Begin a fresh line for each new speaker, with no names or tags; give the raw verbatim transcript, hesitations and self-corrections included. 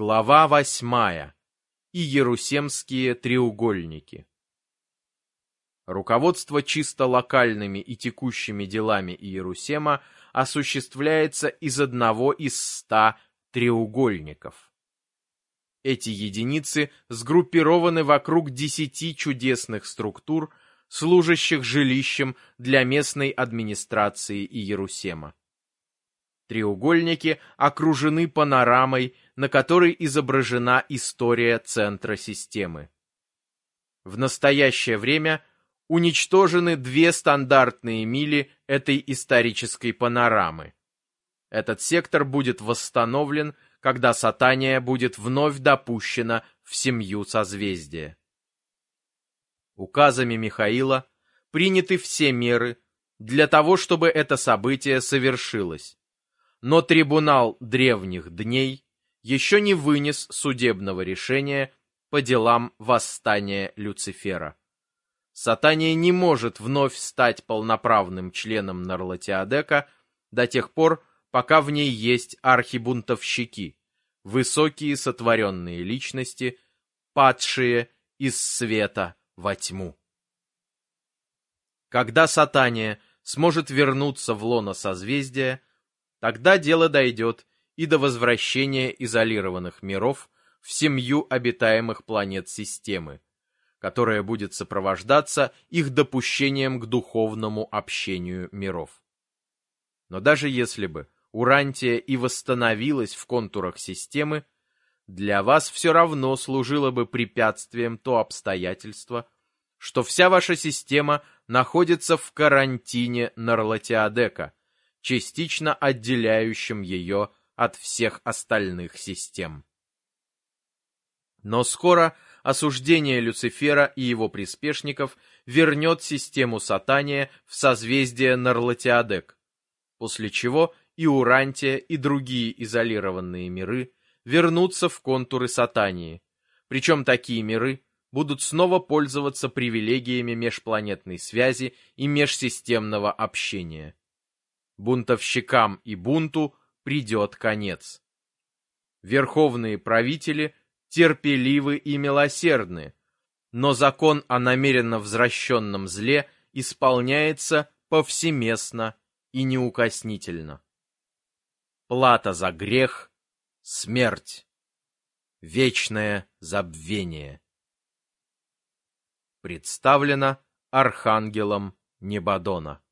Глава восьмая. Иерусемские треугольники. Руководство чисто локальными и текущими делами Иерусема осуществляется из одного из ста треугольников. Эти единицы сгруппированы вокруг десяти чудесных структур, служащих жилищем для местной администрации Иерусема. Треугольники окружены панорамой, на которой изображена история центра системы. В настоящее время уничтожены две стандартные мили этой исторической панорамы. Этот сектор будет восстановлен, когда Сатания будет вновь допущена в семью созвездия. Указами Михаила приняты все меры для того, чтобы это событие совершилось. Но трибунал древних дней еще не вынес судебного решения по делам восстания Люцифера. Сатания не может вновь стать полноправным членом Нарлатиодека до тех пор, пока в ней есть архибунтовщики, высокие сотворенные личности, падшие из света во тьму. Когда Сатания сможет вернуться в лоно созвездия, тогда дело дойдет и до возвращения изолированных миров в семью обитаемых планет системы, которая будет сопровождаться их допущением к духовному общению миров. Но даже если бы Урантия и восстановилась в контурах системы, для вас все равно служило бы препятствием то обстоятельство, что вся ваша система находится в карантине Нарлатиодека, частично отделяющим ее от всех остальных систем. Но скоро осуждение Люцифера и его приспешников вернет систему Сатания в созвездие Нарлатиодек, после чего и Урантия, и другие изолированные миры вернутся в контуры Сатании, причем такие миры будут снова пользоваться привилегиями межпланетной связи и межсистемного общения. Бунтовщикам и бунту придет конец. Верховные правители терпеливы и милосердны, но закон о намеренно возвращенном зле исполняется повсеместно и неукоснительно. Плата за грех — смерть, вечное забвение. Представлено архангелом Небадона.